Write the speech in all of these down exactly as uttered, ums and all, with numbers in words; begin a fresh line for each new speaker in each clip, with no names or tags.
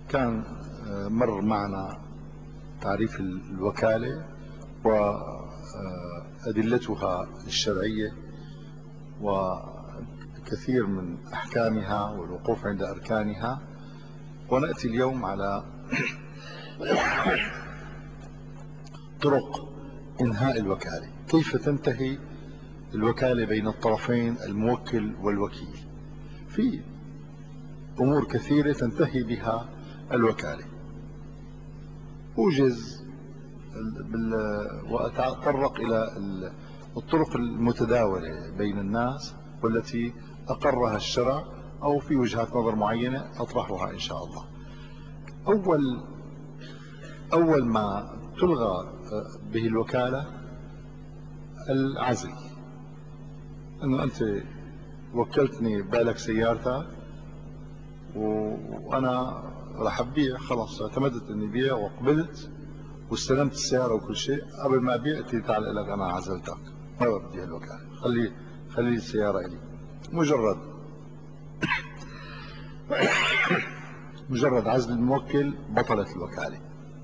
كان مر معنا تعريف الوكالة وأدلتها الشرعية وكثير من أحكامها والوقوف عند أركانها، ونأتي اليوم على طرق إنهاء الوكالة، كيف تنتهي الوكالة بين الطرفين الموكل والوكيل. في أمور كثيرة تنتهي بها الوكالة، أوجز وأتطرق إلى الطرق المتداولة بين الناس والتي أقرها الشرع أو في وجهات نظر معينة أطرحها إن شاء الله. أول أول ما تلغى به الوكالة العزل، أنه أنت وكلتني بالك سيارتك وأنا رح أبيع، خلاص اعتمدت إني بيع وقبلت واستلمت السيارة وكل شيء، قبل ما أبيع قلت تعال لك أنا عزلتك، ما بدي الوكالة، خلي خلي السيارة إلي. مجرد مجرد عزل الموكل بطلت الوكالة.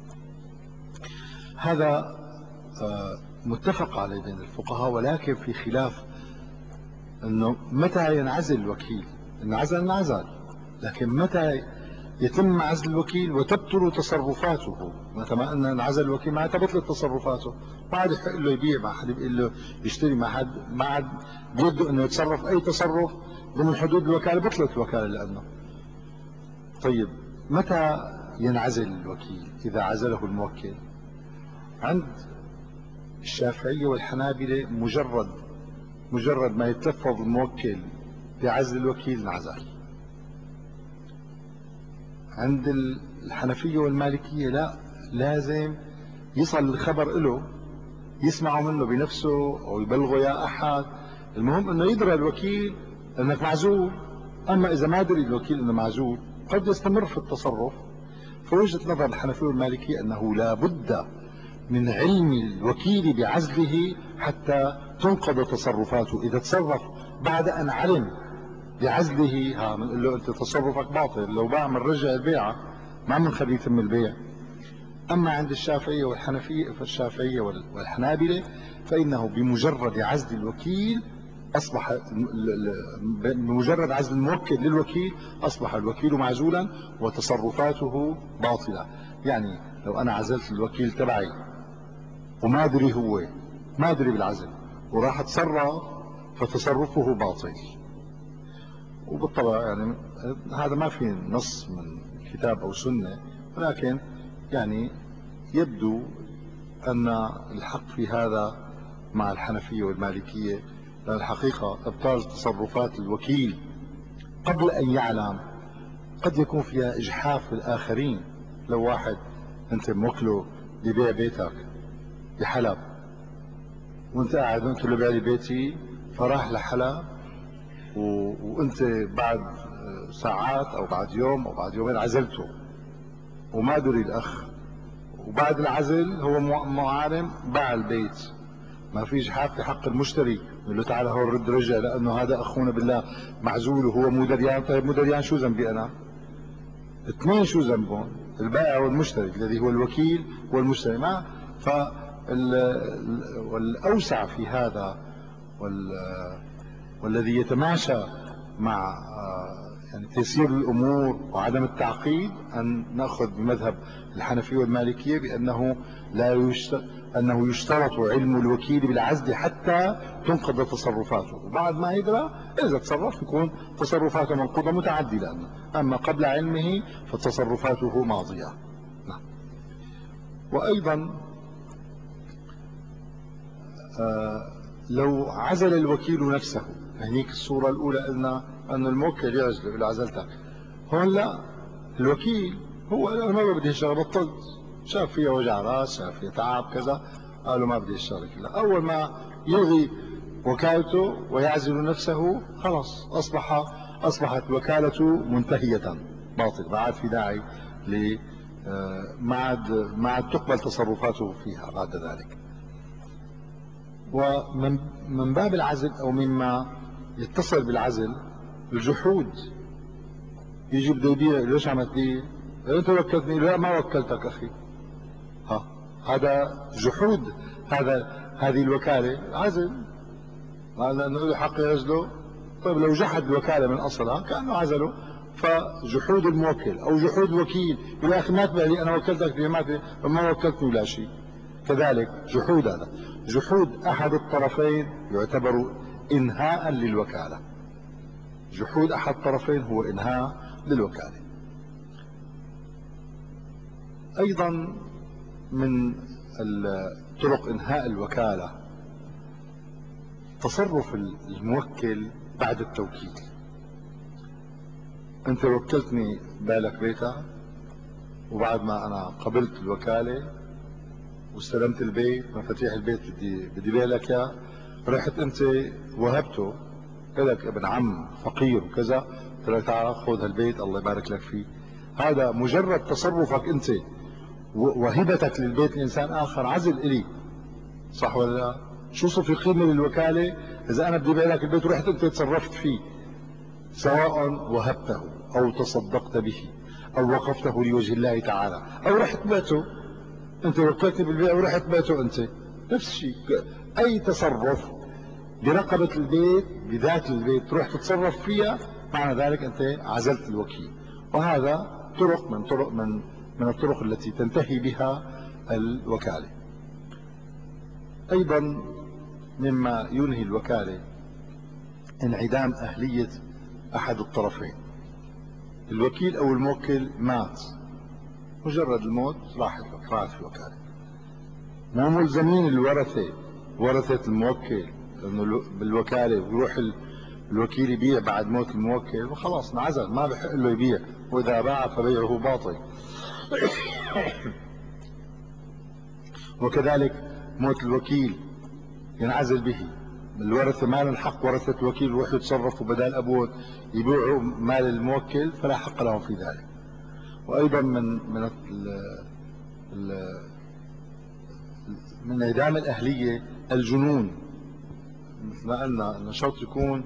هذا متفق عليه بين الفقهاء، ولكن في خلاف انه متى ينعزل الوكيل. انعزل انعزل، لكن متى يتم عزل الوكيل وتبطل تصرفاته؟ متى ما ان انعزل الوكيل معناتها بطلت تصرفاته، ما عاد يحق له يبيع، ما حد يقول له يشتري، ما حد ما عاد بيده انه يتصرف اي تصرف ضمن حدود الوكاله، بطلت الوكاله لانه. طيب متى ينعزل الوكيل؟ اذا عزله الموكل. عند الشافعيه والحنابله مجرد مجرد ما يتلفظ الموكل بعزل الوكيل انعزل. عند الحنفية والمالكية لا، لازم يصل الخبر له، يسمعوا منه بنفسه او يبلغوا يا احد، المهم انه يدرى الوكيل انك معزول. اما اذا ما دري الوكيل انه معزول قد يستمر في التصرف. فوجهة نظر الحنفية والمالكية انه لا بد من علم الوكيل بعزله حتى تنقض تصرفاته. اذا تصرف بعد ان علم بعزله، ها بنقول له انت تصرفك باطل، لو باع بنرجع البيعه، ما بنخليه يتم البيع. اما عند الشافعيه والحنفيه، فالشافعيه والحنابله فانه بمجرد عزل الوكيل اصبح، بمجرد عزل الموكل للوكيل اصبح الوكيل معزولا وتصرفاته باطله. يعني لو انا عزلت الوكيل تبعي وما ادري، هو ما ادري بالعزل وراح اتصرف، فتصرفه باطل. وبالطبع يعني هذا ما في نص من كتاب او سنه، ولكن يعني يبدو ان الحق في هذا مع الحنفيه والمالكيه، لان الحقيقه ابطال تصرفات الوكيل قبل ان يعلم قد يكون فيها اجحاف للاخرين. لو واحد انت موكله ببيع بيتك بحلب وانت قاعد قلت له بيع لي بيتي، فراح لحلب وانت بعد ساعات او بعد يوم او بعد يومين عزلته وما دري الاخ، وبعد العزل هو مو عالم باع البيت، ما في جحاف في حق المشتري، يقول له تعال هون رد رجع لانه هذا اخونا بالله معزول وهو مو دريان. طيب مو دريان شو ذنبي انا؟ اثنين شو ذنبهم؟ البائع والمشتري الذي هو الوكيل والمشتري. ما ف والاوسع في هذا وال والذي يتماشى مع يعني تيسير الامور وعدم التعقيد ان ناخذ بمذهب الحنفيه والمالكيه بانه لا يشترط انه يشترط علم الوكيل بالعزل حتى تنقض تصرفاته، وبعد ما يدرى اذا تصرف يكون تصرفاته منقوضه متعدله، اما قبل علمه فتصرفاته ماضيه. نعم. وايضا آه لو عزل الوكيل نفسه، هنيك الصورة الأولى قلنا أن الموكل يعزله إلى عزلتك، هون لا، الوكيل هو قال ما بدي الشغل، بطلت، شاف فيها وجع راس، شاف فيها تعب كذا، قالوا ما بدي الشغل كلها. أول ما يلغي وكالته ويعزل نفسه خلاص أصبح أصبحت وكالته منتهية باطل، ما عاد في داعي ل ما عاد ما عاد تقبل تصرفاته فيها بعد ذلك. ومن من باب العزل او مما يتصل بالعزل الجحود، يجي بده يبيع، ليش عم تبيع؟ انت وكلتني، لا ما وكلتك اخي. ها هذا جحود، هذا هذه الوكالة عزل، لأنه له حق يعزله. طيب لو جحد الوكالة من أصلها كأنه عزله. فجحود الموكل أو جحود الوكيل، يقول يا أخي ما تبع لي أنا وكلتك بما ما وكلتني ولا شيء. كذلك جحود، هذا جحود أحد الطرفين يعتبر إنهاء للوكالة. جحود أحد الطرفين هو إنهاء للوكالة. أيضا من طرق إنهاء الوكالة تصرف الموكل بعد التوكيل. أنت وكلتني بالك بيتك، وبعد ما أنا قبلت الوكالة واستلمت البيت، مفاتيح البيت بدي بدي بالك يا، رحت أنت وهبته لك ابن عم فقير وكذا، قلت له تعال خذ هالبيت الله يبارك لك فيه. هذا مجرد تصرفك أنت وهبتك للبيت لإنسان آخر عزل إلي، صح ولا لا؟ شو صفي قيمة للوكالة إذا أنا بدي بالك البيت ورحت أنت تصرفت فيه، سواء وهبته أو تصدقت به أو وقفته لوجه الله تعالى أو رحت بيته. أنت وكلتني بالبيع ورحت بيته أنت، نفس الشيء. أي تصرف برقبة البيت بذات البيت تروح تتصرف فيها، معنى ذلك أنت عزلت الوكيل. وهذا طرق من طرق من من الطرق التي تنتهي بها الوكالة. أيضا مما ينهي الوكالة انعدام أهلية أحد الطرفين. الوكيل أو الموكل مات، مجرد الموت راحت راحت الوكالة. مو ملزمين الورثة، ورثة الموكل انه بالوكالة ويروح الوكيل يبيع بعد موت الموكل وخلاص انعزل، ما بحق له يبيع، واذا باع فبيعه باطل. وكذلك موت الوكيل ينعزل به الورثة، ما لهم حق ورثة الوكيل يروحوا يتصرفوا بدل ابوه يبيعوا مال الموكل، فلا حق لهم في ذلك. وايضا من من ال من انعدام الاهلية الجنون، مثل ما قلنا انه شرط يكون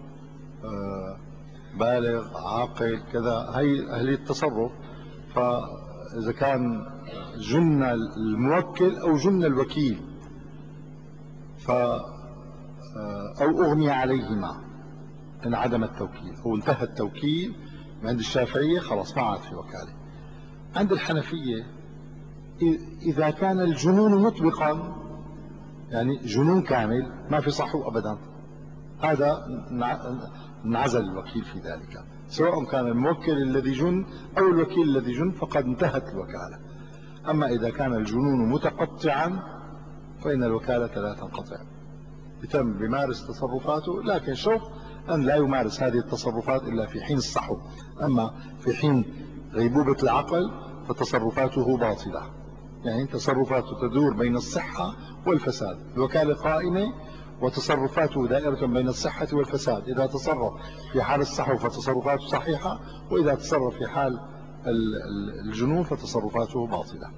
بالغ عاقل كذا، هي اهلية التصرف. فاذا كان جن الموكل او جن الوكيل ف او اغمي عليهما انعدم التوكيل او انتهى التوكيل. عند الشافعية خلاص ما عاد في وكالة. عند الحنفية اذا كان الجنون مطبقا، يعني جنون كامل ما في صحو ابدا، هذا انعزل الوكيل في ذلك، سواء كان الموكل الذي جن او الوكيل الذي جن، فقد انتهت الوكالة. اما اذا كان الجنون متقطعا فان الوكالة لا تنقطع، يتم بيمارس تصرفاته، لكن شرط ان لا يمارس هذه التصرفات الا في حين الصحو. اما في حين غيبوبة العقل فتصرفاته باطلة، يعني تصرفاته تدور بين الصحة والفساد. الوكالة قائمة وتصرفاته دائرة بين الصحة والفساد. إذا تصرف في حال الصحو فتصرفاته صحيحة، وإذا تصرف في حال الجنون فتصرفاته باطلة.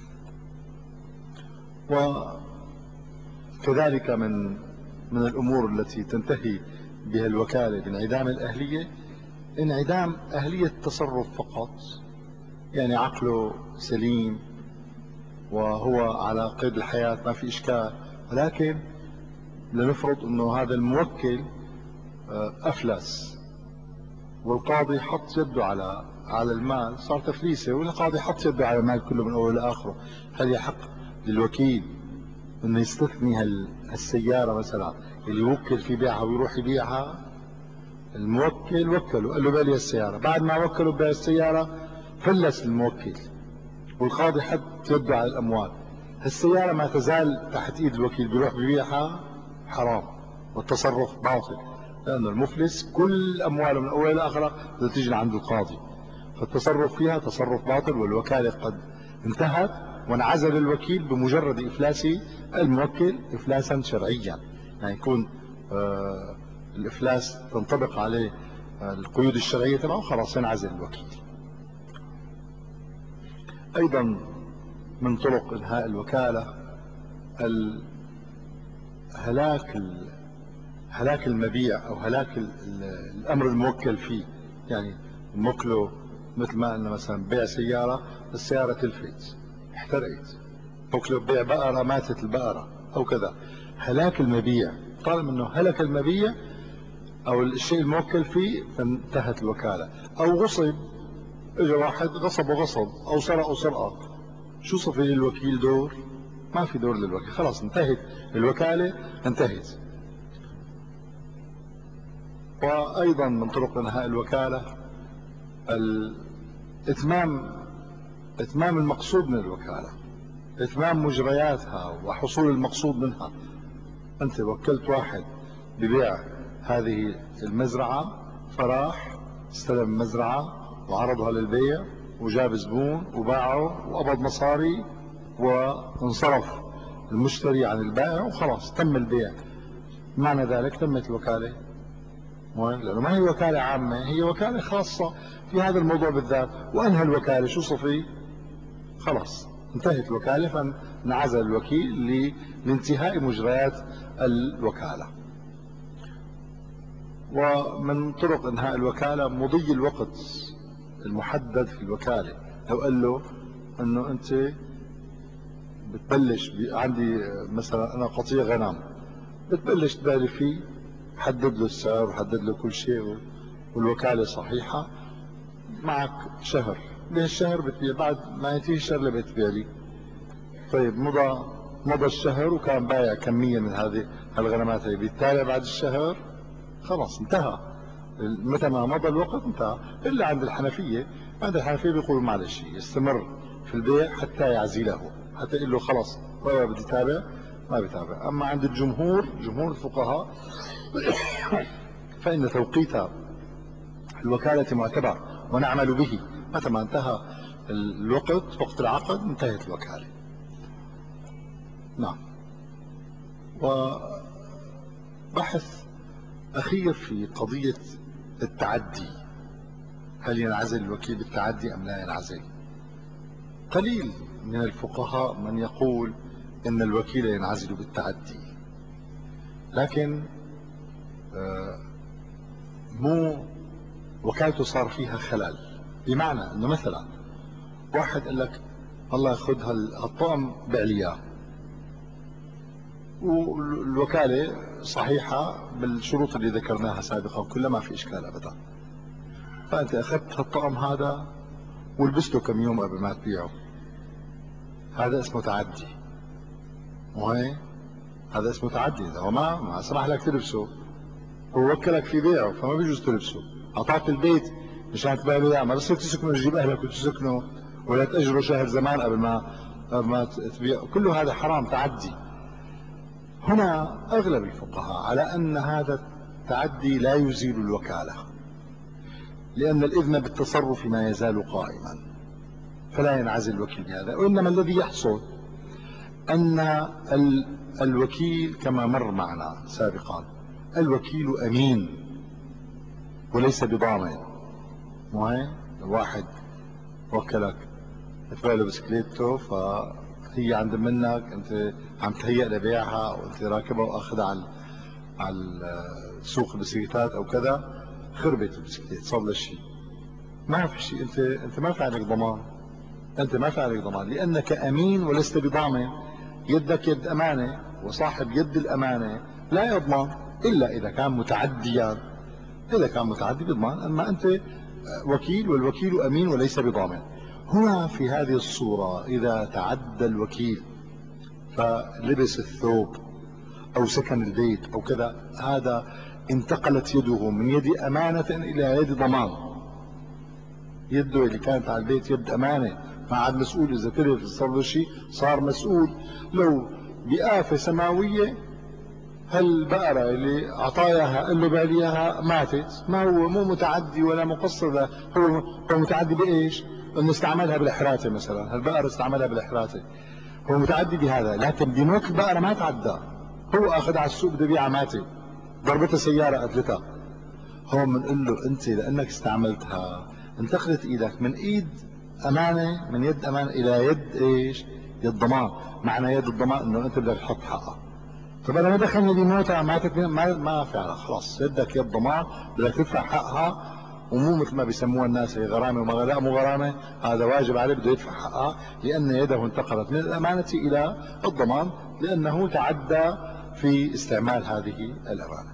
وكذلك من من الأمور التي تنتهي بها الوكالة بانعدام الأهلية انعدام أهلية التصرف فقط، يعني عقله سليم وهو على قيد الحياة ما في إشكال، ولكن لنفرض أنه هذا الموكل أفلس والقاضي حط يده على على المال، صار تفليسه، والقاضي حط يده على المال كله من أول لآخره. هل يحق للوكيل أنه يستثني هالسيارة مثلا اللي يوكل في بيعها ويروح يبيعها؟ الموكل وكله قال له بالي السيارة، بعد ما وكله ببيع السيارة فلس الموكل والقاضي حط يده على الأموال، السيارة ما تزال تحت ايد الوكيل، بيروح ببيعها حرام والتصرف باطل، لأن المفلس كل أمواله من أول لآخره بدها تيجي عند القاضي، فالتصرف فيها تصرف باطل، والوكالة قد انتهت وانعزل الوكيل بمجرد إفلاس الموكل إفلاسا شرعيا، يعني يكون آه الإفلاس تنطبق عليه آه القيود الشرعية تبعه، خلاص ينعزل الوكيل. أيضا من طرق إنهاء الوكالة هلاك هلاك المبيع او هلاك الامر الموكل فيه، يعني موكله مثل ما قلنا مثلا بيع سيارة، السيارة تلفت احترقت، او بيع بقرة ماتت البقرة او كذا، هلاك المبيع، طالما انه هلك المبيع او الشيء الموكل فيه فانتهت الوكالة. او غصب، اجى واحد غصب وغصب او سرق وسرقة، شو صفي للوكيل دور؟ ما في دور للوكيل، خلاص انتهت الوكالة، انتهت. وايضا من طرق انهاء الوكالة الاتمام، اتمام المقصود من الوكالة، اتمام مجرياتها وحصول المقصود منها. انت وكلت واحد ببيع هذه المزرعة، فراح استلم المزرعة وعرضها للبيع وجاب زبون وباعه وقبض مصاري وانصرف المشتري عن البائع وخلاص تم البيع. معنى ذلك تمت الوكالة، لأنه ما هي وكالة عامة، هي وكالة خاصة في هذا الموضوع بالذات. وأنهى الوكالة شو صفي؟ خلاص انتهت الوكالة، فانعزل الوكيل لانتهاء مجريات الوكالة. ومن طرق انهاء الوكالة مضي الوقت المحدد في الوكالة. لو قال له انه انت بتبلش عندي مثلا انا قطيع غنم، بتبلش تبالي فيه، حدد له السعر وحدد له كل شيء والوكالة صحيحة، معك شهر، بهالشهر بتبيع، بعد ما ينتهي الشهر اللي بتبيع لي. طيب مضى مضى الشهر وكان بايع كمية من هذه الغنمات، هي بيتابع بعد الشهر، خلاص انتهى، متى ما مضى الوقت انتهى. الا عند الحنفية، عند الحنفية بيقولوا معلش يستمر في البيع حتى يعزله، حتى يقول له خلاص والله بدي تابع، ما بيتابع. اما عند الجمهور، جمهور الفقهاء فإن توقيت الوكالة معتبر ونعمل به، متى ما انتهى الوقت، وقت العقد، انتهت الوكالة. نعم. وبحث أخير في قضية التعدي، هل ينعزل الوكيل بالتعدي أم لا ينعزل؟ قليل من الفقهاء من يقول إن الوكيل ينعزل بالتعدي، لكن مو وكالته صار فيها خلل. بمعنى انه مثلا واحد قال لك والله خذ هالطقم بيع لي اياه، والوكاله صحيحه بالشروط اللي ذكرناها سابقا كلها، ما في اشكال ابدا. فانت اخذت هالطقم هذا ولبسته كم يوم قبل ما تبيعه، هذا اسمه تعدي. وهي هذا اسمه تعدي، اذا هو ما ما سمح لك تلبسه، هو وكلك في بيعه فما بيجوز تلبسه. اعطاك البيت مشان تبيع له اياه، ما بصير تسكنه تجيب اهلك وتسكنه ولا تاجره شهر زمان قبل ما قبل ما تبيع، كله هذا حرام، تعدي. هنا اغلب الفقهاء على ان هذا التعدي لا يزيل الوكاله، لان الاذن بالتصرف ما يزال قائما، فلا ينعزل الوكيل بهذا. وانما الذي يحصل ان الوكيل كما مر معنا سابقا، الوكيل امين وليس بضامن. وين الواحد وكلك تبيع له بسكليته، فهي عند منك انت عم تهيئ لبيعها وانت راكبها واخذها على على سوق البسكليتات او كذا، خربت البسكليت صار له شيء، ما في شيء، انت انت ما في عليك ضمان، انت ما في عليك ضمان لانك امين ولست بضامن. يدك يد امانه، وصاحب يد الامانه لا يضمن الا اذا كان متعديا، اذا كان متعدي بضمان. اما انت وكيل والوكيل امين وليس بضامن. هنا في هذه الصورة اذا تعدى الوكيل فلبس الثوب او سكن البيت او كذا، هذا انتقلت يده من يد امانة الى يد ضمان. يده اللي كانت على البيت يد امانة، ما عاد مسؤول، اذا تلف صار له شيء صار مسؤول. لو بآفة سماوية هالبقرة اللي اعطاها قال له بيع لي اياها ماتت، ما هو مو متعدي ولا مقصر، هو هو متعدي بايش؟ انه استعملها بالحراتة مثلا، هالبقرة استعملها بالحراتة، هو متعدي بهذا. لكن بموت البقرة ما تعدى، هو اخذها على السوق بده يبيعها ماتت، ضربتها سيارة قتلتها. هون بنقول له انت لانك استعملتها انتقلت ايدك من ايد امانة، من يد امانة الى يد ايش؟ يد ضمان. معنى يد الضمان انه انت بدك تحط حقها. طب انا ما دخلني بموتها ماتت، ما ما في على، خلاص يدك يد ضمان، بدك تدفع حقها ومو مثل ما بيسموها الناس هي غرامة وما لا مو غرامة، هذا واجب عليه بده يدفع حقها، لأن يده انتقلت من الأمانة إلى الضمان لأنه تعدى في استعمال هذه الأمانة.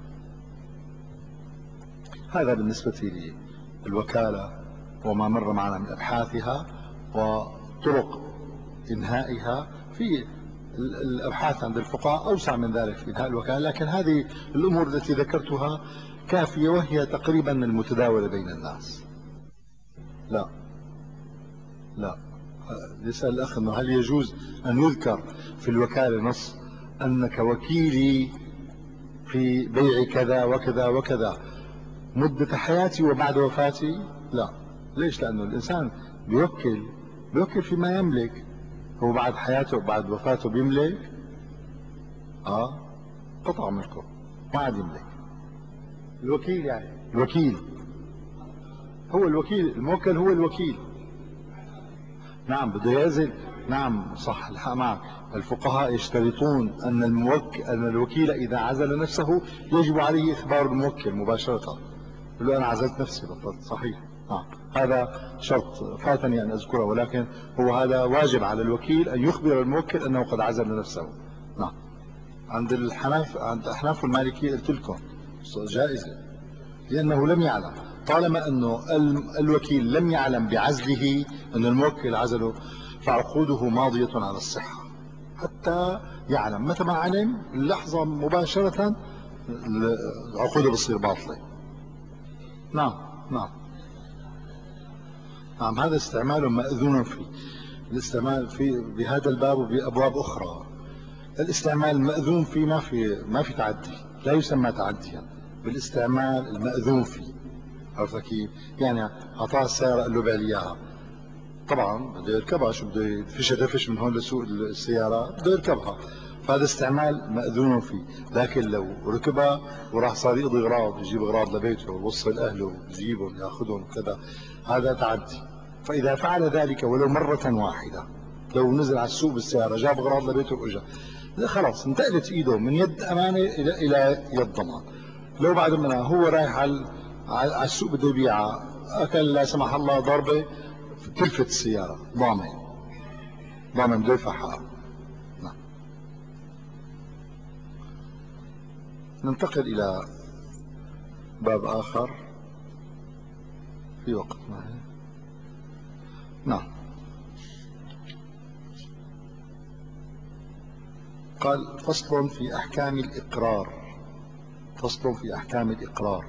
هذا بالنسبة للوكالة وما مر معنا من أبحاثها وطرق إنهائها. في الأبحاث عند الفقهاء أوسع من ذلك في إنهاء الوكالة، لكن هذه الأمور التي ذكرتها كافية وهي تقريبا المتداولة بين الناس. لا لا يسأل الأخ أنه هل يجوز أن يذكر في الوكالة نص أنك وكيلي في بيع كذا وكذا وكذا مدة حياتي وبعد وفاتي؟ لا. ليش؟ لأنه الإنسان بيوكل بيوكل فيما يملك. هو بعد حياته وبعد وفاته بيملك اه قطع ملكه ما عاد يملك. الوكيل يعني الوكيل هو الوكيل، الموكل هو الوكيل. نعم بده يعزل. نعم صح الحق معك. الفقهاء يشترطون أن الموكل أن الوكيل إذا عزل نفسه يجب عليه إخبار الموكل مباشرة، يقول له أنا عزلت نفسي بطلت. صحيح. آه. هذا شرط فاتني أن أذكره، ولكن هو هذا واجب على الوكيل أن يخبر الموكل أنه قد عزل نفسه. نعم. عند الحناف عند أحناف المالكية قلت لكم جائزة، لأنه لم يعلم. طالما أنه الوكيل لم يعلم بعزله أن الموكل عزله فعقوده ماضية على الصحة حتى يعلم. متى ما علم اللحظة مباشرة عقوده بصير باطلة. نعم نعم نعم. هذا استعمال مأذون فيه. الاستعمال في بهذا الباب وبأبواب أخرى الاستعمال المأذون فيه ما في ما في تعدي، لا يسمى تعديا بالاستعمال المأذون فيه. عرفت كيف؟ يعني اعطاه السيارة قال له بيع لي اياها، طبعا بده يركبها، شو بده يدفش دفش من هون لسوق السيارة بده يركبها، فهذا استعمال مأذون فيه. لكن لو ركبها وراح صار يقضي اغراض، يجيب اغراض لبيته ويوصل اهله يجيبهم ياخذهم وكذا، هذا تعدي. فاذا فعل ذلك ولو مرة واحدة، لو نزل على السوق بالسيارة جاب اغراض لبيته واجا، خلاص انتقلت ايده من يد امانة الى الى يد ضمان. لو بعد منها هو رايح على على السوق بده يبيعها، اكل لا سمح الله ضربه تلفت السياره، ضامن ضامن بده يدفع حقها. نعم. ننتقل الى باب اخر في وقت معي. نعم. قال فصل في احكام الاقرار. فصل في احكام الاقرار.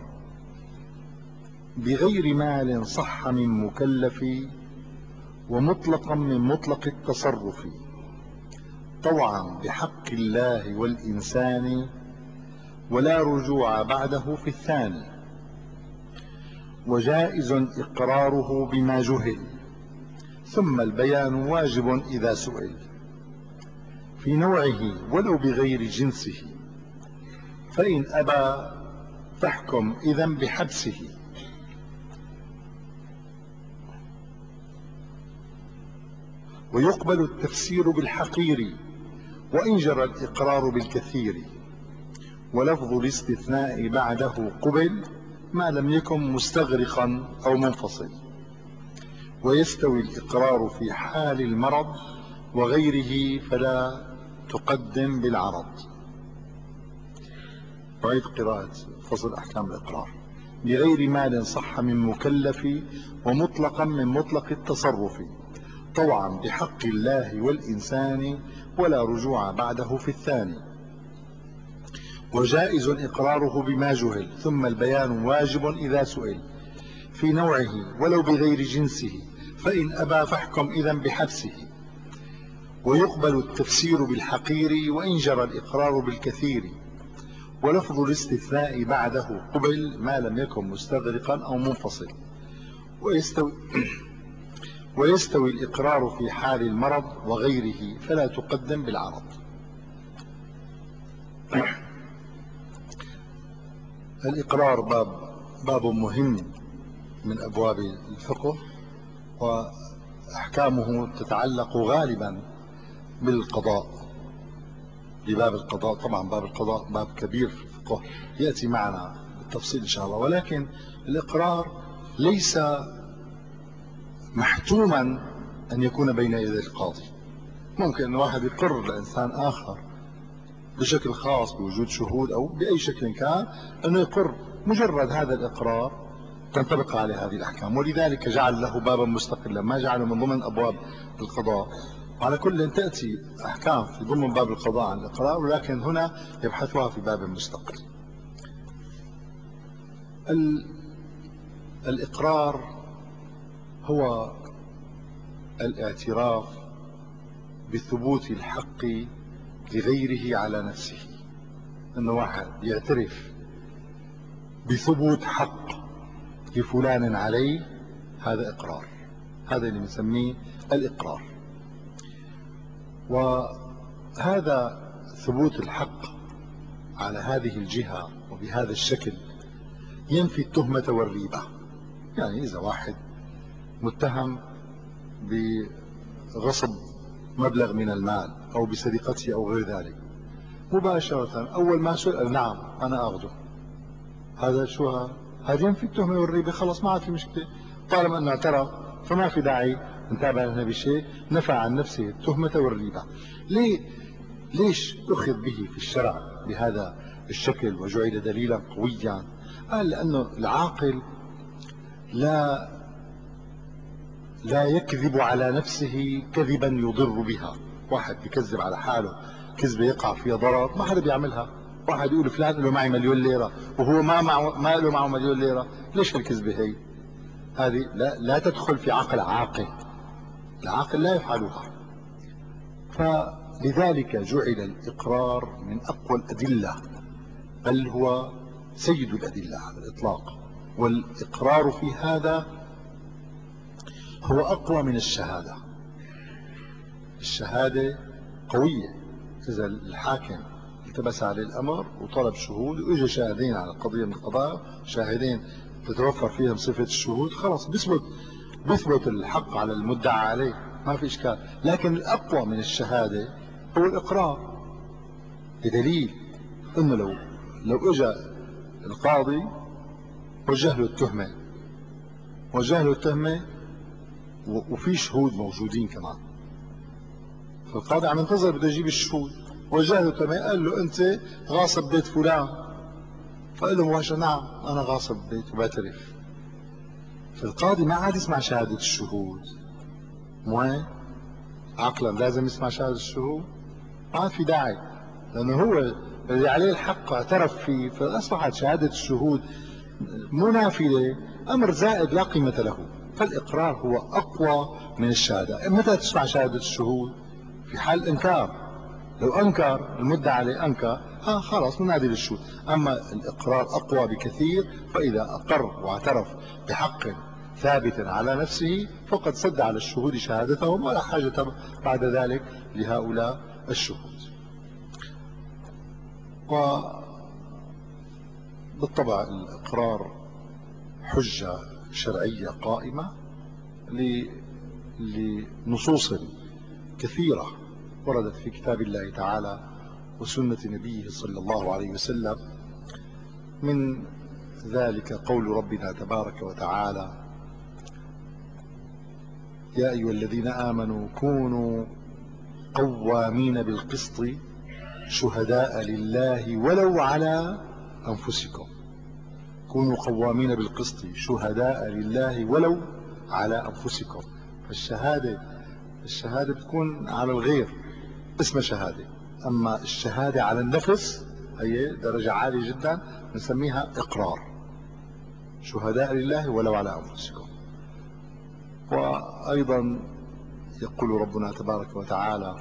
بغير مال صح من مكلف ومطلقا من مطلق التصرف، طوعا بحق الله والإنسان ولا رجوع بعده في الثاني، وجائز إقراره بما جهل ثم البيان واجب إذا سئل، في نوعه ولو بغير جنسه، فإن أبى فاحكم إذن بحبسه، ويقبل التفسير بالحقير وإن جرى الإقرار بالكثير، ولفظ الاستثناء بعده قبل ما لم يكن مستغرقا أو منفصل، ويستوي الإقرار في حال المرض وغيره فلا تقدم بالعرض. أعيد قراءة فصل أحكام الإقرار. بغير مال صح من مكلف ومطلقا من مطلق التصرف، طوعا بحق الله والإنسان ولا رجوع بعده في الثاني، وجائز إقراره بما جهل ثم البيان واجب إذا سئل، في نوعه ولو بغير جنسه، فإن أبى فاحكم إذن بحبسه، ويقبل التفسير بالحقير وإن جرى الإقرار بالكثير، ولفظ الاستثناء بعده قبل ما لم يكن مستغرقا أو منفصل، ويستوي ويستوي الإقرار في حال المرض وغيره فلا تقدم بالعرض. الإقرار باب باب مهم من أبواب الفقه، وأحكامه تتعلق غالبا بالقضاء، بباب القضاء. طبعا باب القضاء باب كبير في الفقه يأتي معنا بالتفصيل إن شاء الله، ولكن الإقرار ليس محتوما أن يكون بين يدي القاضي. ممكن أن واحد يقر لإنسان آخر بشكل خاص بوجود شهود أو بأي شكل كان أنه يقر، مجرد هذا الإقرار تنطبق عليه هذه الأحكام، ولذلك جعل له بابا مستقلا، ما جعله من ضمن أبواب القضاء. وعلى كل تأتي أحكام في ضمن باب القضاء عن الإقرار، ولكن هنا يبحثها في باب مستقل. الإقرار هو الاعتراف بثبوت الحق لغيره على نفسه، أنه واحد يعترف بثبوت حق لفلان عليه، هذا إقرار، هذا اللي بنسميه الإقرار. وهذا ثبوت الحق على هذه الجهة وبهذا الشكل ينفي التهمة والريبة. يعني إذا واحد متهم بغصب مبلغ من المال أو بسرقته أو غير ذلك، مباشرة أول ما سئل نعم أنا أخذه، هذا شو هذا ينفي التهمة والريبة، خلص ما عاد في مشكلة، طالما أنه اعترف فما في داعي نتابع هنا بشيء، نفى عن نفسه التهمة والريبة. ليه؟ ليش أخذ به في الشرع بهذا الشكل وجعل دليلا قويا؟ قال لأنه العاقل لا لا يكذب على نفسه كذبا يضر بها. واحد بيكذب على حاله كذبة يقع فيها ضرر، ما حدا بيعملها. واحد يقول فلان له معي مليون ليرة وهو ما معه ما له معه مليون ليرة، ليش الكذبة هي؟ هذه لا, لا تدخل في عقل عاقل، العاقل لا يفعلها. فلذلك جعل الإقرار من أقوى الأدلة، بل هو سيد الأدلة على الإطلاق. والإقرار في هذا هو أقوى من الشهادة. الشهادة قوية، إذا الحاكم التبس عليه الأمر وطلب شهود وإجا شاهدين على قضية من القضايا، شاهدين تتوفر فيهم صفة الشهود، خلاص بيثبت بيثبت الحق على المدعى عليه، ما في إشكال. لكن الأقوى من الشهادة هو الإقرار، بدليل إنه لو لو إجا القاضي وجه له التهمة وجه له التهمة وفي شهود موجودين كمان، فالقاضي عم ينتظر بده يجيب الشهود، وجه له التهمة قال له أنت غاصب بيت فلان، فقال له مباشرة نعم أنا غاصب بيت وبعترف. فالقاضي ما عاد يسمع شهادة الشهود، مو عقلا لازم يسمع شهادة الشهود، ما عاد في داعي، لأنه هو اللي عليه الحق اعترف فيه، فأصبحت شهادة الشهود منافلة، أمر زائد لا قيمة له. فالإقرار هو أقوى من الشهادة. متى تسمع شهادة الشهود؟ في حال إنكار، لو أنكر المدعى عليه أنكر ها خلاص ننادي للشهود. أما الإقرار أقوى بكثير، فإذا أقر واعترف بحق ثابت على نفسه فقد سد على الشهود شهادتهم، ولا حاجة بعد ذلك لهؤلاء الشهود. وبالطبع الإقرار حجة شرعية قائمة لنصوص كثيرة وردت في كتاب الله تعالى وسنة نبيه صلى الله عليه وسلم. من ذلك قول ربنا تبارك وتعالى: يا أيها الذين آمنوا كونوا قوامين بالقسط شهداء لله ولو على أنفسكم. كونوا قوامين بالقسط شهداء لله ولو على أنفسكم. فالشهادة الشهادة بتكون على الغير اسمها شهادة، أما الشهادة على النفس هي درجة عالية جدا نسميها إقرار. شهداء لله ولو على أنفسكم. وأيضا يقول ربنا تبارك وتعالى: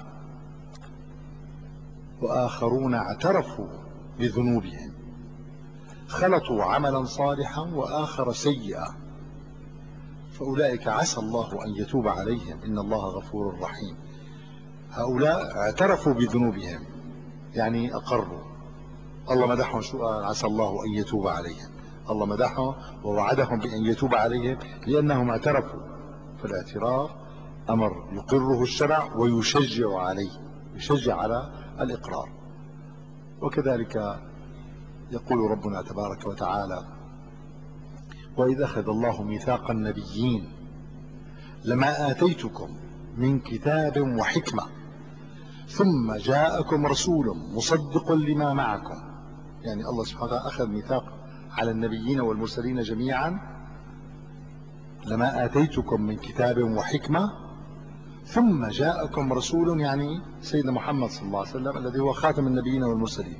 وآخرون اعترفوا بذنوبهم خلطوا عملا صالحا وآخر سيئا فأولئك عسى الله أن يتوب عليهم إن الله غفور رحيم. هؤلاء اعترفوا بذنوبهم، يعني أقروا. الله مدحهم، شو قال؟ عسى الله أن يتوب عليهم. الله مدحهم ووعدهم بأن يتوب عليهم لأنهم اعترفوا. فالاعتراف أمر يقره الشرع ويشجع عليه، يشجع على الإقرار. وكذلك يقول ربنا تبارك وتعالى: وإذ أخذ الله ميثاق النبيين لما آتيتكم من كتاب وحكمة ثم جاءكم رسول مصدق لما معكم. يعني الله سبحانه وتعالى أخذ ميثاق على النبيين والمرسلين جميعا، لما آتيتكم من كتاب وحكمة ثم جاءكم رسول، يعني سيدنا محمد صلى الله عليه وسلم الذي هو خاتم النبيين والمرسلين.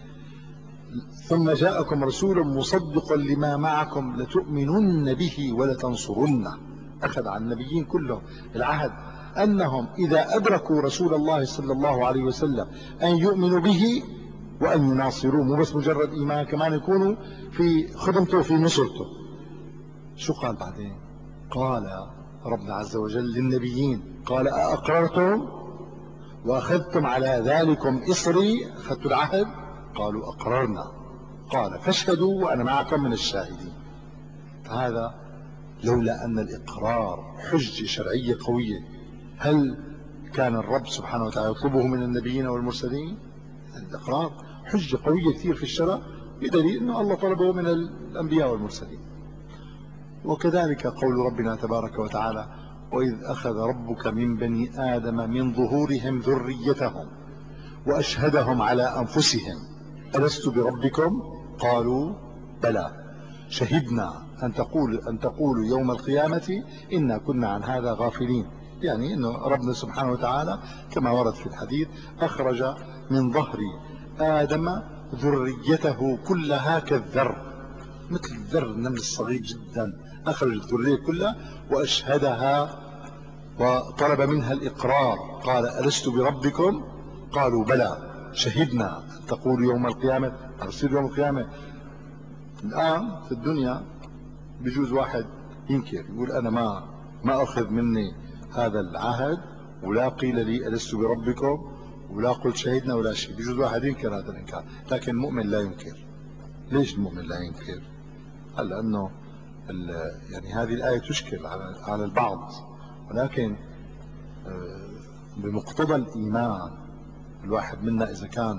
ثم جاءكم رسول مصدق لما معكم لتؤمنن به ولتنصرنه. أخذ عن النبيين كلهم العهد أنهم إذا أدركوا رسول الله صلى الله عليه وسلم أن يؤمنوا به وأن يناصروه، مو بس مجرد إيمان، كمان يكونوا في خدمته وفي نصرته. شو قال بعدين؟ قال ربنا عز وجل للنبيين قال أأقررتم وأخذتم على ذلكم إصري، أخذتوا العهد؟ قالوا أقررنا. قال فاشهدوا وأنا معكم من الشاهدين. هذا لولا أن الإقرار حجة شرعية قوية، هل كان الرب سبحانه وتعالى يطلبه من النبيين والمرسلين؟ الإقرار حجة قوية كثير في الشرع، بدليل أنه الله طلبه من الأنبياء والمرسلين. وكذلك قول ربنا تبارك وتعالى وإذ أخذ ربك من بني آدم من ظهورهم ذريتهم وأشهدهم على أنفسهم ألست بربكم قالوا بلى شهدنا أن تقول أن تقولوا يوم القيامة إنا كنا عن هذا غافلين. يعني أنه ربنا سبحانه وتعالى كما ورد في الحديث أخرج من ظهر آدم ذريته كلها كالذر، مثل الذر النمل الصغير جدا، أخرج الذرية كلها وأشهدها وطلب منها الإقرار. قال ألست بربكم قالوا بلى شهدنا أن تقولوا يوم القيامة. أرسل يوم القيامة. الآن في الدنيا بجوز واحد ينكر، يقول أنا ما ما أخذ مني هذا العهد ولا قيل لي ألست بربكم ولا قلت شهدنا ولا شيء. بجوز واحد ينكر هذا الإنكار، لكن المؤمن لا ينكر. ليش المؤمن لا ينكر؟ قال لأنه يعني هذه الآية تشكل على على البعض، ولكن بمقتضى الإيمان الواحد منا إذا كان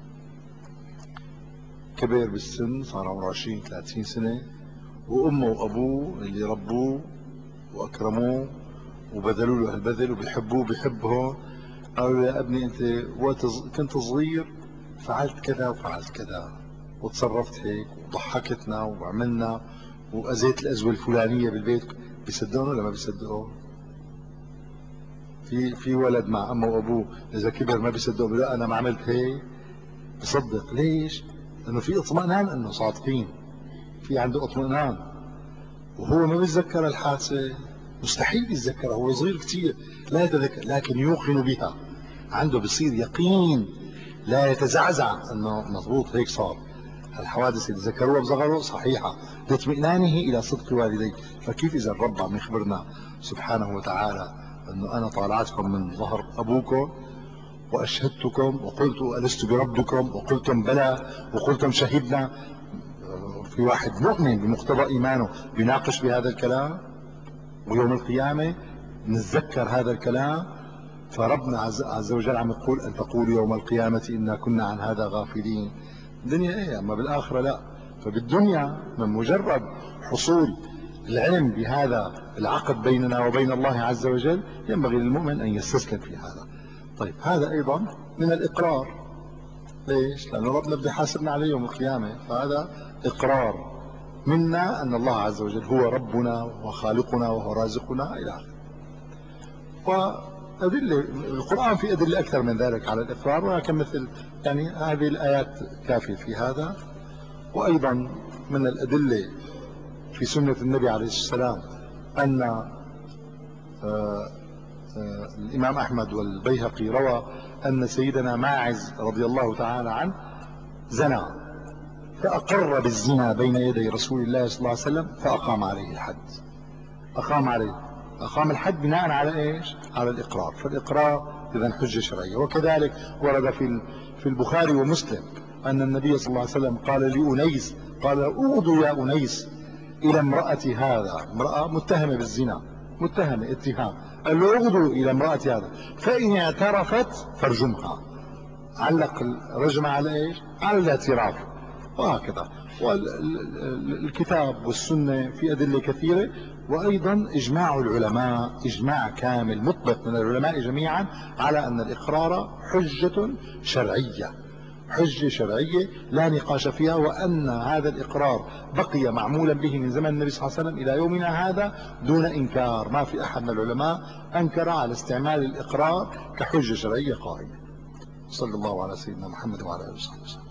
كبير بالسن، صار عمره عشرين ثلاثين سنة، وأمه وأبوه اللي ربوه وأكرموه وبذلوا له البذل وبيحبوه بيحبهم، قالوا يا ابني أنت وقت كنت صغير فعلت كذا وفعلت كذا وتصرفت هيك وضحكتنا وعملنا وأذيت الأزوة الفلانية بالبيت، بيصدقون ولا ما بيصدقون؟ في في ولد مع أمه وأبوه إذا كبر ما بيصدقوا، لا أنا ما عملت هيك، بصدق. ليش؟ لأنه في اطمئنان أنه صادقين، في عنده اطمئنان، وهو ما بيتذكر الحادثة، مستحيل يتذكرها، هو صغير كثير لا يتذكر، لكن يوقن بها، عنده بصير يقين لا يتزعزع أنه مضبوط هيك صار. الحوادث اللي ذكروها بصغره صحيحة لاطمئنانه إلى صدق والديه. فكيف إذا الرب عم يخبرنا سبحانه وتعالى أنه أنا طالعتكم من ظهر أبوكم وأشهدتكم وقلت ألست بربكم وقلتم بلى وقلتم شهدنا، في واحد مؤمن بمقتضى إيمانه بيناقش بهذا الكلام؟ ويوم القيامة نتذكر هذا الكلام. فربنا عز وجل عم يقول أن تقول يوم القيامة إنا كنا عن هذا غافلين. الدنيا إيه، أما بالآخرة لا. فبالدنيا من مجرد حصول العلم بهذا العقد بيننا وبين الله عز وجل ينبغي للمؤمن أن يستسلم في هذا. طيب هذا أيضا من الإقرار. ليش؟ لأنه ربنا بده يحاسبنا عليه يوم القيامة، فهذا إقرار منا أن الله عز وجل هو ربنا وخالقنا وهو رازقنا إلى آخره. وأدلة القرآن في أدلة أكثر من ذلك على الإقرار، ولكن مثل يعني هذه الآيات كافية في هذا. وأيضا من الأدلة في سنة النبي عليه السلام أن آآ آآ الإمام أحمد والبيهقي روى أن سيدنا ماعز رضي الله تعالى عنه زنى فأقر بالزنا بين يدي رسول الله صلى الله عليه وسلم فأقام عليه الحد. أقام عليه أقام الحد بناء على إيش؟ على الإقرار. فالإقرار إذن حجة شرعية. وكذلك ورد في في البخاري ومسلم أن النبي صلى الله عليه وسلم قال لأنيس، قال أغدوا يا أنيس إلى امرأة هذا، امرأة متهمة بالزنا، متهمة اتهام، قال له اغدوا إلى امرأة هذا فإن اعترفت فارجمها. علق الرجم على إيش؟ على الاعتراف. وهكذا. والكتاب والسنة في أدلة كثيرة، وأيضا إجماع العلماء إجماع كامل مطبق من العلماء جميعا على أن الإقرار حجة شرعية، حجة شرعية لا نقاش فيها، وأن هذا الإقرار بقي معمولا به من زمن النبي صلى الله عليه وسلم إلى يومنا هذا دون إنكار. ما في أحد من العلماء أنكر على استعمال الإقرار كحجة شرعية قائمة. صلى الله على سيدنا محمد وعلى آله وصحبه وسلم.